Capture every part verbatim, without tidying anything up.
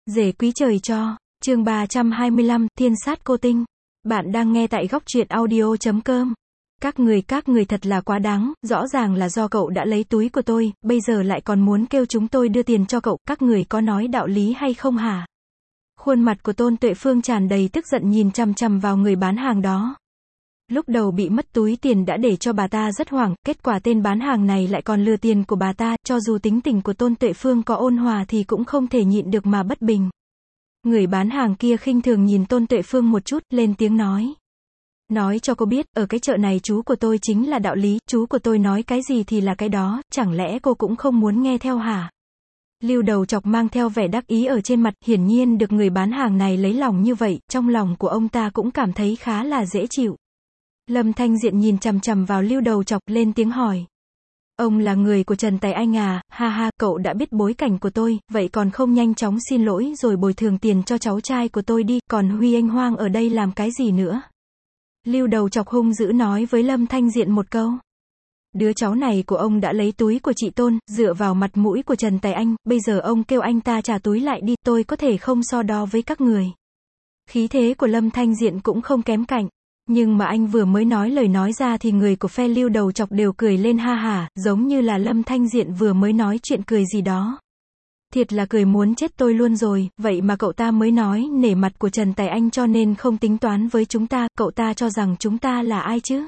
Rể quý trời cho, chương ba trăm hai mươi lăm, thiên sát cô tinh. Bạn đang nghe tại góc truyện audio chấm com. Các người các người thật là quá đáng, rõ ràng là do cậu đã lấy túi của tôi, bây giờ lại còn muốn kêu chúng tôi đưa tiền cho cậu, các người có nói đạo lý hay không hả? Khuôn mặt của Tôn Tuệ Phương tràn đầy tức giận nhìn chằm chằm vào người bán hàng đó. Lúc đầu bị mất túi tiền đã để cho bà ta rất hoảng, kết quả tên bán hàng này lại còn lừa tiền của bà ta, cho dù tính tình của Tôn Tuệ Phương có ôn hòa thì cũng không thể nhịn được mà bất bình. Người bán hàng kia khinh thường nhìn Tôn Tuệ Phương một chút, lên tiếng nói. Nói cho cô biết, ở cái chợ này chú của tôi chính là đạo lý, chú của tôi nói cái gì thì là cái đó, chẳng lẽ cô cũng không muốn nghe theo hả? Lưu Đầu Chọc mang theo vẻ đắc ý ở trên mặt, hiển nhiên được người bán hàng này lấy lòng như vậy, trong lòng của ông ta cũng cảm thấy khá là dễ chịu. Lâm Thanh Diện nhìn chằm chằm vào Lưu Đầu Chọc, lên tiếng hỏi. Ông là người của Trần Tài Anh à, ha ha, cậu đã biết bối cảnh của tôi, vậy còn không nhanh chóng xin lỗi rồi bồi thường tiền cho cháu trai của tôi đi, còn Huy Anh Hoang ở đây làm cái gì nữa? Lưu Đầu Chọc hung dữ nói với Lâm Thanh Diện một câu. Đứa cháu này của ông đã lấy túi của chị Tôn, dựa vào mặt mũi của Trần Tài Anh, bây giờ ông kêu anh ta trả túi lại đi, tôi có thể không so đo với các người. Khí thế của Lâm Thanh Diện cũng không kém cạnh. Nhưng mà anh vừa mới nói lời nói ra thì người của phe Lưu Đầu Chọc đều cười lên ha hả, giống như là Lâm Thanh Diện vừa mới nói chuyện cười gì đó. Thiệt là cười muốn chết tôi luôn rồi, vậy mà cậu ta mới nói nể mặt của Trần Tài Anh cho nên không tính toán với chúng ta, cậu ta cho rằng chúng ta là ai chứ?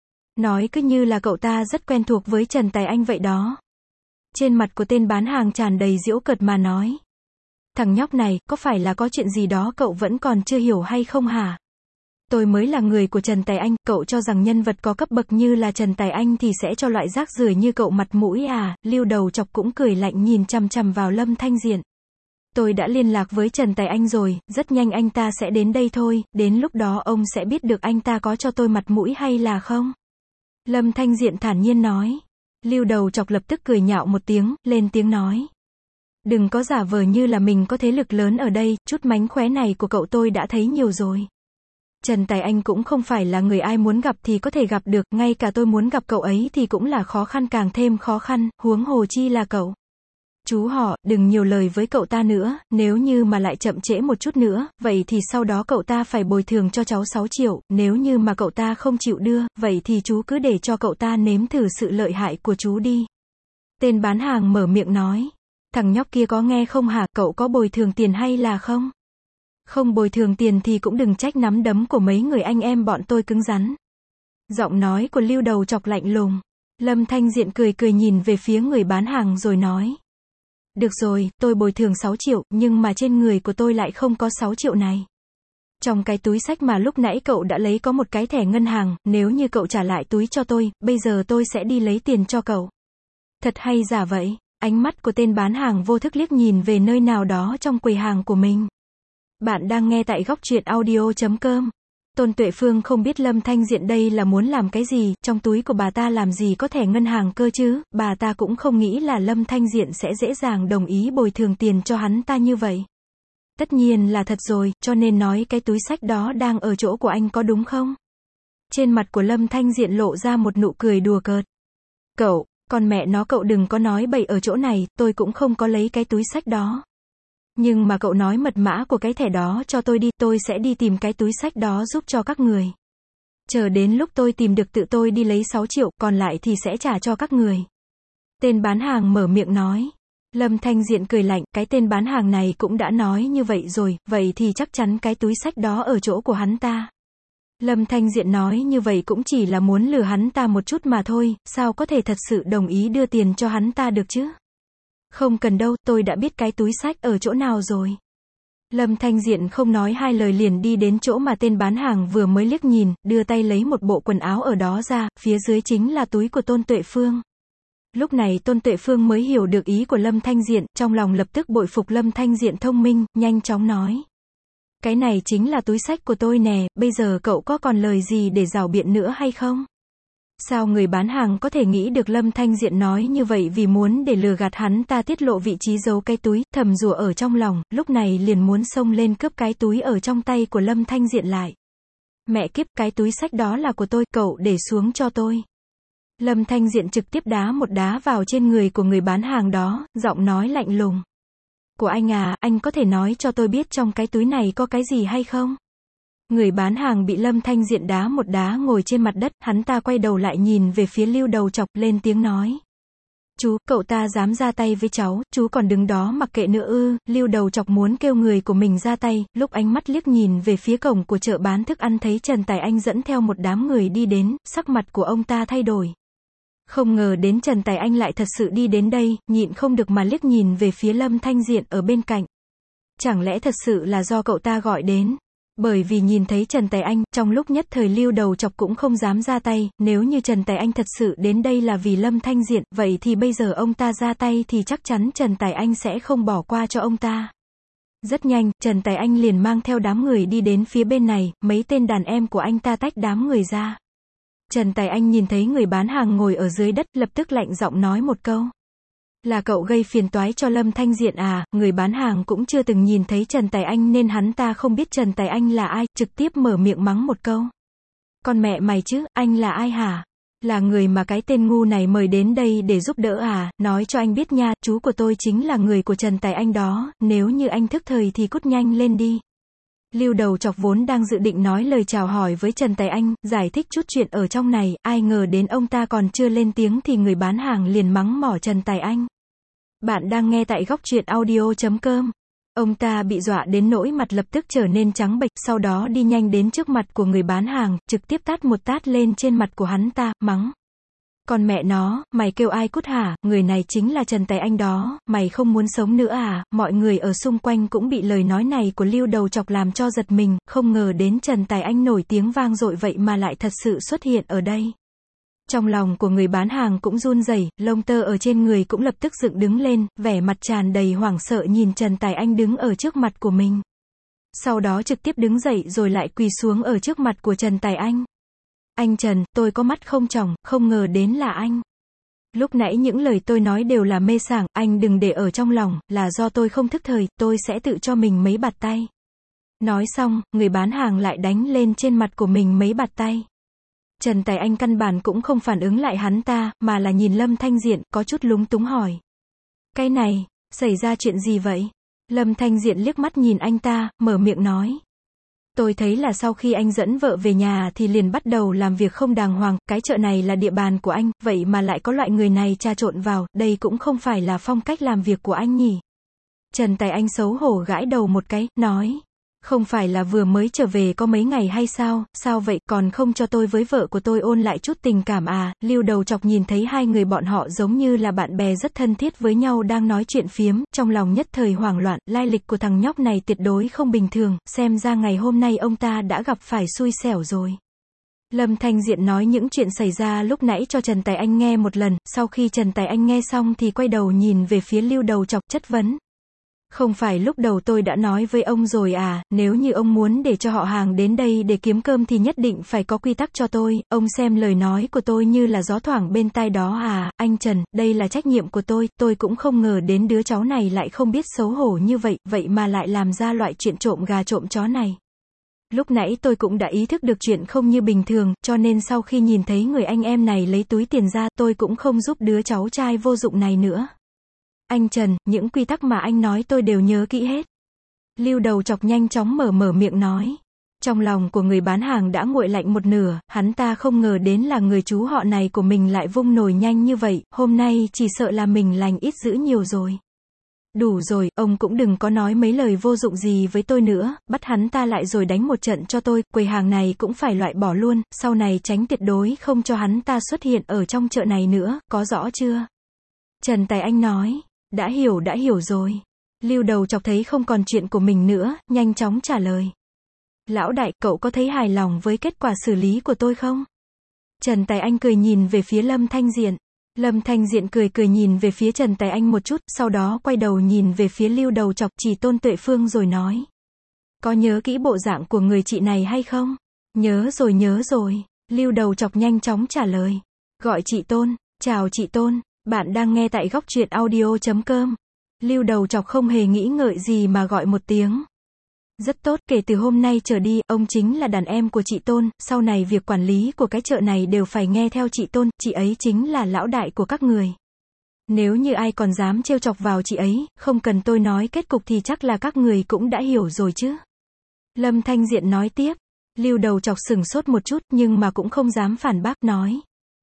Nói cứ như là cậu ta rất quen thuộc với Trần Tài Anh vậy đó. Trên mặt của tên bán hàng tràn đầy giễu cợt mà nói. Thằng nhóc này, có phải là có chuyện gì đó cậu vẫn còn chưa hiểu hay không hả? Tôi mới là người của Trần Tài Anh, cậu cho rằng nhân vật có cấp bậc như là Trần Tài Anh thì sẽ cho loại rác rưởi như cậu mặt mũi à? Lưu Đầu Chọc cũng cười lạnh nhìn chằm chằm vào Lâm Thanh Diện. Tôi đã liên lạc với Trần Tài Anh rồi, rất nhanh anh ta sẽ đến đây thôi, đến lúc đó ông sẽ biết được anh ta có cho tôi mặt mũi hay là không? Lâm Thanh Diện thản nhiên nói. Lưu Đầu Chọc lập tức cười nhạo một tiếng, lên tiếng nói. Đừng có giả vờ như là mình có thế lực lớn ở đây, chút mánh khóe này của cậu tôi đã thấy nhiều rồi. Trần Tài Anh cũng không phải là người ai muốn gặp thì có thể gặp được, ngay cả tôi muốn gặp cậu ấy thì cũng là khó khăn càng thêm khó khăn, huống hồ chi là cậu. Chú họ, đừng nhiều lời với cậu ta nữa, nếu như mà lại chậm trễ một chút nữa, vậy thì sau đó cậu ta phải bồi thường cho cháu sáu triệu, nếu như mà cậu ta không chịu đưa, vậy thì chú cứ để cho cậu ta nếm thử sự lợi hại của chú đi. Tên bán hàng mở miệng nói. Thằng nhóc kia có nghe không hả, cậu có bồi thường tiền hay là không? Không bồi thường tiền thì cũng đừng trách nắm đấm của mấy người anh em bọn tôi cứng rắn. Giọng nói của Lưu Đầu Chọc lạnh lùng. Lâm Thanh Diện cười cười nhìn về phía người bán hàng rồi nói. Được rồi, tôi bồi thường sáu triệu, nhưng mà trên người của tôi lại không có sáu triệu này. Trong cái túi xách mà lúc nãy cậu đã lấy có một cái thẻ ngân hàng, nếu như cậu trả lại túi cho tôi, bây giờ tôi sẽ đi lấy tiền cho cậu. Thật hay giả vậy? Ánh mắt của tên bán hàng vô thức liếc nhìn về nơi nào đó trong quầy hàng của mình. Bạn đang nghe tại góc truyện audio chấm com. Tôn Tuệ Phương không biết Lâm Thanh Diện đây là muốn làm cái gì, trong túi của bà ta làm gì có thẻ ngân hàng cơ chứ, bà ta cũng không nghĩ là Lâm Thanh Diện sẽ dễ dàng đồng ý bồi thường tiền cho hắn ta như vậy. Tất nhiên là thật rồi, cho nên nói cái túi xách đó đang ở chỗ của anh có đúng không? Trên mặt của Lâm Thanh Diện lộ ra một nụ cười đùa cợt. Cậu, con mẹ nó cậu đừng có nói bậy ở chỗ này, tôi cũng không có lấy cái túi xách đó. Nhưng mà cậu nói mật mã của cái thẻ đó cho tôi đi, tôi sẽ đi tìm cái túi xách đó giúp cho các người. Chờ đến lúc tôi tìm được tự tôi đi lấy sáu triệu, còn lại thì sẽ trả cho các người. Tên bán hàng mở miệng nói. Lâm Thanh Diện cười lạnh, cái tên bán hàng này cũng đã nói như vậy rồi, vậy thì chắc chắn cái túi xách đó ở chỗ của hắn ta. Lâm Thanh Diện nói như vậy cũng chỉ là muốn lừa hắn ta một chút mà thôi, sao có thể thật sự đồng ý đưa tiền cho hắn ta được chứ? Không cần đâu, tôi đã biết cái túi xách ở chỗ nào rồi. Lâm Thanh Diện không nói hai lời liền đi đến chỗ mà tên bán hàng vừa mới liếc nhìn, đưa tay lấy một bộ quần áo ở đó ra, phía dưới chính là túi của Tôn Tuệ Phương. Lúc này Tôn Tuệ Phương mới hiểu được ý của Lâm Thanh Diện, trong lòng lập tức bội phục Lâm Thanh Diện thông minh, nhanh chóng nói. Cái này chính là túi xách của tôi nè, bây giờ cậu có còn lời gì để rảo biện nữa hay không? Sao người bán hàng có thể nghĩ được Lâm Thanh Diện nói như vậy vì muốn để lừa gạt hắn ta tiết lộ vị trí giấu cái túi, thầm rủa ở trong lòng, lúc này liền muốn xông lên cướp cái túi ở trong tay của Lâm Thanh Diện lại. Mẹ kiếp, cái túi xách đó là của tôi, cậu để xuống cho tôi. Lâm Thanh Diện trực tiếp đá một đá vào trên người của người bán hàng đó, giọng nói lạnh lùng. của anh à, anh có thể nói cho tôi biết trong cái túi này có cái gì hay không? Người bán hàng bị Lâm Thanh Diện đá một đá ngồi trên mặt đất, hắn ta quay đầu lại nhìn về phía Lưu Đầu Chọc, lên tiếng nói. Chú, cậu ta dám ra tay với cháu, chú còn đứng đó mặc kệ nữa ư? Lưu Đầu Chọc muốn kêu người của mình ra tay, lúc ánh mắt liếc nhìn về phía cổng của chợ bán thức ăn thấy Trần Tài Anh dẫn theo một đám người đi đến, sắc mặt của ông ta thay đổi. Không ngờ đến Trần Tài Anh lại thật sự đi đến đây, nhịn không được mà liếc nhìn về phía Lâm Thanh Diện ở bên cạnh. Chẳng lẽ thật sự là do cậu ta gọi đến? Bởi vì nhìn thấy Trần Tài Anh, trong lúc nhất thời Lưu Đầu Chọc cũng không dám ra tay, nếu như Trần Tài Anh thật sự đến đây là vì Lâm Thanh Diện, vậy thì bây giờ ông ta ra tay thì chắc chắn Trần Tài Anh sẽ không bỏ qua cho ông ta. Rất nhanh, Trần Tài Anh liền mang theo đám người đi đến phía bên này, mấy tên đàn em của anh ta tách đám người ra. Trần Tài Anh nhìn thấy người bán hàng ngồi ở dưới đất, lập tức lạnh giọng nói một câu. Là cậu gây phiền toái cho Lâm Thanh Diện à? Người bán hàng cũng chưa từng nhìn thấy Trần Tài Anh nên hắn ta không biết Trần Tài Anh là ai, trực tiếp mở miệng mắng một câu. Con mẹ mày chứ, anh là ai hả? Là người mà cái tên ngu này mời đến đây để giúp đỡ à? Nói cho anh biết nha, chú của tôi chính là người của Trần Tài Anh đó, nếu như anh thức thời thì cút nhanh lên đi. Lưu Đầu Chọc vốn đang dự định nói lời chào hỏi với Trần Tài Anh, giải thích chút chuyện ở trong này, ai ngờ đến ông ta còn chưa lên tiếng thì người bán hàng liền mắng mỏ Trần Tài Anh. Bạn đang nghe tại góc truyện audio chấm com. Ông ta bị dọa đến nỗi mặt lập tức trở nên trắng bệch, sau đó đi nhanh đến trước mặt của người bán hàng, trực tiếp tát một tát lên trên mặt của hắn ta, mắng. Còn mẹ nó, mày kêu ai cút hả? Người này chính là Trần Tài Anh đó, mày không muốn sống nữa à? Mọi người ở xung quanh cũng bị lời nói này của Lưu Đầu Chọc làm cho giật mình, không ngờ đến Trần Tài Anh nổi tiếng vang dội vậy mà lại thật sự xuất hiện ở đây. Trong lòng của người bán hàng cũng run rẩy, lông tơ ở trên người cũng lập tức dựng đứng lên, vẻ mặt tràn đầy hoảng sợ nhìn Trần Tài Anh đứng ở trước mặt của mình. Sau đó trực tiếp đứng dậy rồi lại quỳ xuống ở trước mặt của Trần Tài Anh. Anh Trần, tôi có mắt không tròng, không ngờ đến là anh. Lúc nãy những lời tôi nói đều là mê sảng, anh đừng để ở trong lòng, là do tôi không thức thời, tôi sẽ tự cho mình mấy bạt tay. Nói xong, người bán hàng lại đánh lên trên mặt của mình mấy bạt tay. Trần Tài Anh căn bản cũng không phản ứng lại hắn ta, mà là nhìn Lâm Thanh Diện, có chút lúng túng hỏi. Cái này, xảy ra chuyện gì vậy? Lâm Thanh Diện liếc mắt nhìn anh ta, mở miệng nói. Tôi thấy là sau khi anh dẫn vợ về nhà thì liền bắt đầu làm việc không đàng hoàng, cái chợ này là địa bàn của anh, vậy mà lại có loại người này trà trộn vào, đây cũng không phải là phong cách làm việc của anh nhỉ. Trần Tài Anh xấu hổ gãi đầu một cái, nói. Không phải là vừa mới trở về có mấy ngày hay sao, sao vậy, còn không cho tôi với vợ của tôi ôn lại chút tình cảm à? Lưu Đầu Chọc nhìn thấy hai người bọn họ giống như là bạn bè rất thân thiết với nhau đang nói chuyện phiếm, trong lòng nhất thời hoảng loạn, lai lịch của thằng nhóc này tuyệt đối không bình thường, xem ra ngày hôm nay ông ta đã gặp phải xui xẻo rồi. Lâm Thanh Diện nói những chuyện xảy ra lúc nãy cho Trần Tài Anh nghe một lần, sau khi Trần Tài Anh nghe xong thì quay đầu nhìn về phía Lưu Đầu Chọc chất vấn. Không phải lúc đầu tôi đã nói với ông rồi à, nếu như ông muốn để cho họ hàng đến đây để kiếm cơm thì nhất định phải có quy tắc cho tôi, ông xem lời nói của tôi như là gió thoảng bên tai đó à? Anh Trần, đây là trách nhiệm của tôi, tôi cũng không ngờ đến đứa cháu này lại không biết xấu hổ như vậy, vậy mà lại làm ra loại chuyện trộm gà trộm chó này. Lúc nãy tôi cũng đã ý thức được chuyện không như bình thường, cho nên sau khi nhìn thấy người anh em này lấy túi tiền ra, tôi cũng không giúp đứa cháu trai vô dụng này nữa. Anh Trần, những quy tắc mà anh nói tôi đều nhớ kỹ hết. Lưu Đầu Chọc nhanh chóng mở mở miệng nói. Trong lòng của người bán hàng đã nguội lạnh một nửa, hắn ta không ngờ đến là người chú họ này của mình lại vung nổi nhanh như vậy, hôm nay chỉ sợ là mình lành ít dữ nhiều rồi. Đủ rồi, ông cũng đừng có nói mấy lời vô dụng gì với tôi nữa, bắt hắn ta lại rồi đánh một trận cho tôi, quầy hàng này cũng phải loại bỏ luôn, sau này tránh tuyệt đối không cho hắn ta xuất hiện ở trong chợ này nữa, có rõ chưa? Trần Tài Anh nói. Đã hiểu đã hiểu rồi. Lưu Đầu Chọc thấy không còn chuyện của mình nữa, nhanh chóng trả lời. Lão đại, cậu có thấy hài lòng với kết quả xử lý của tôi không? Trần Tài Anh cười nhìn về phía Lâm Thanh Diện. Lâm Thanh Diện cười cười nhìn về phía Trần Tài Anh một chút, sau đó quay đầu nhìn về phía Lưu Đầu Chọc, chỉ Tôn Tuệ Phương rồi nói. Có nhớ kỹ bộ dạng của người chị này hay không? Nhớ rồi nhớ rồi. Lưu Đầu Chọc nhanh chóng trả lời. Gọi chị Tôn. Chào chị Tôn. Bạn đang nghe tại góc truyện audio chấm com. Lưu Đầu Chọc không hề nghĩ ngợi gì mà gọi một tiếng. Rất tốt, kể từ hôm nay trở đi, ông chính là đàn em của chị Tôn, sau này việc quản lý của cái chợ này đều phải nghe theo chị Tôn, chị ấy chính là lão đại của các người. Nếu như ai còn dám trêu chọc vào chị ấy, không cần tôi nói kết cục thì chắc là các người cũng đã hiểu rồi chứ. Lâm Thanh Diện nói tiếp. Lưu Đầu Chọc sừng sốt một chút nhưng mà cũng không dám phản bác, nói.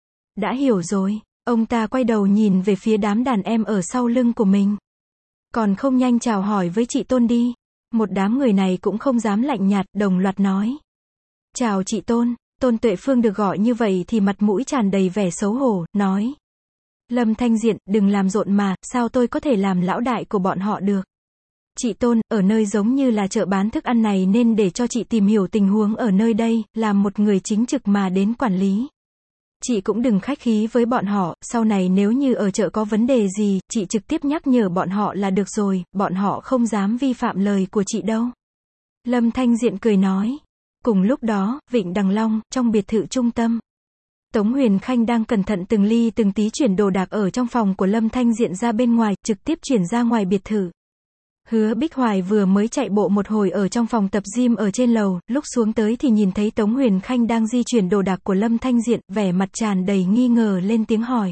Đã hiểu rồi. Ông ta quay đầu nhìn về phía đám đàn em ở sau lưng của mình. Còn không nhanh chào hỏi với chị Tôn đi. Một đám người này cũng không dám lạnh nhạt, đồng loạt nói. Chào chị Tôn. Tôn Tuệ Phương được gọi như vậy thì mặt mũi tràn đầy vẻ xấu hổ, nói. Lâm Thanh Diện, đừng làm rộn mà, sao tôi có thể làm lão đại của bọn họ được. Chị Tôn, ở nơi giống như là chợ bán thức ăn này nên để cho chị tìm hiểu tình huống ở nơi đây, làm một người chính trực mà đến quản lý. Chị cũng đừng khách khí với bọn họ, sau này nếu như ở chợ có vấn đề gì, chị trực tiếp nhắc nhở bọn họ là được rồi, bọn họ không dám vi phạm lời của chị đâu. Lâm Thanh Diện cười nói. Cùng lúc đó, Vịnh Đằng Long, trong biệt thự trung tâm. Tống Huyền Khanh đang cẩn thận từng ly từng tí chuyển đồ đạc ở trong phòng của Lâm Thanh Diện ra bên ngoài, trực tiếp chuyển ra ngoài biệt thự. Hứa Bích Hoài vừa mới chạy bộ một hồi ở trong phòng tập gym ở trên lầu, lúc xuống tới thì nhìn thấy Tống Huyền Khanh đang di chuyển đồ đạc của Lâm Thanh Diện, vẻ mặt tràn đầy nghi ngờ lên tiếng hỏi.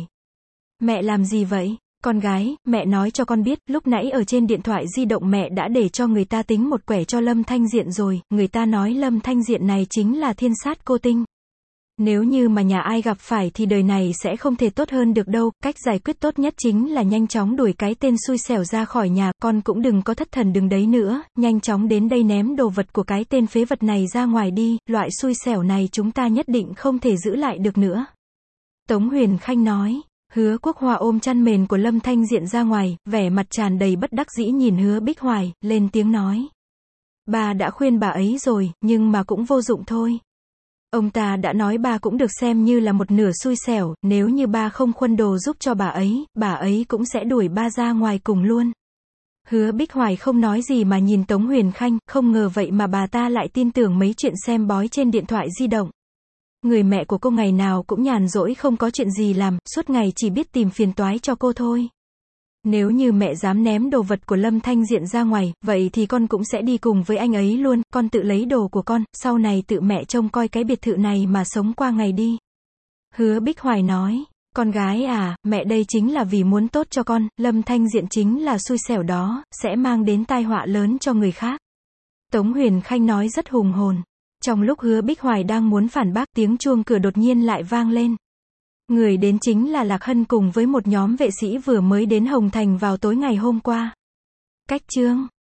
Mẹ làm gì vậy? Con gái, mẹ nói cho con biết, lúc nãy ở trên điện thoại di động mẹ đã để cho người ta tính một quẻ cho Lâm Thanh Diện rồi, người ta nói Lâm Thanh Diện này chính là thiên sát cô tinh. Nếu như mà nhà ai gặp phải thì đời này sẽ không thể tốt hơn được đâu, cách giải quyết tốt nhất chính là nhanh chóng đuổi cái tên xui xẻo ra khỏi nhà, con cũng đừng có thất thần đứng đấy nữa, nhanh chóng đến đây ném đồ vật của cái tên phế vật này ra ngoài đi, loại xui xẻo này chúng ta nhất định không thể giữ lại được nữa. Tống Huyền Khanh nói. Hứa Quốc Hoa ôm chăn mền của Lâm Thanh Diện ra ngoài, vẻ mặt tràn đầy bất đắc dĩ nhìn Hứa Bích Hoài, lên tiếng nói. Bà đã khuyên bà ấy rồi, nhưng mà cũng vô dụng thôi. Ông ta đã nói bà cũng được xem như là một nửa xui xẻo, nếu như bà không khuân đồ giúp cho bà ấy, bà ấy cũng sẽ đuổi bà ra ngoài cùng luôn. Hứa Bích Hoài không nói gì mà nhìn Tống Huyền Khanh, không ngờ vậy mà bà ta lại tin tưởng mấy chuyện xem bói trên điện thoại di động. Người mẹ của cô ngày nào cũng nhàn rỗi không có chuyện gì làm, suốt ngày chỉ biết tìm phiền toái cho cô thôi. Nếu như mẹ dám ném đồ vật của Lâm Thanh Diện ra ngoài, vậy thì con cũng sẽ đi cùng với anh ấy luôn, con tự lấy đồ của con, sau này tự mẹ trông coi cái biệt thự này mà sống qua ngày đi. Hứa Bích Hoài nói, con gái à, mẹ đây chính là vì muốn tốt cho con, Lâm Thanh Diện chính là xui xẻo đó, sẽ mang đến tai họa lớn cho người khác. Tống Huyền Khanh nói rất hùng hồn. Trong lúc Hứa Bích Hoài đang muốn phản bác, tiếng chuông cửa đột nhiên lại vang lên. Người đến chính là Lạc Hân cùng với một nhóm vệ sĩ vừa mới đến Hồng Thành vào tối ngày hôm qua. Cách chương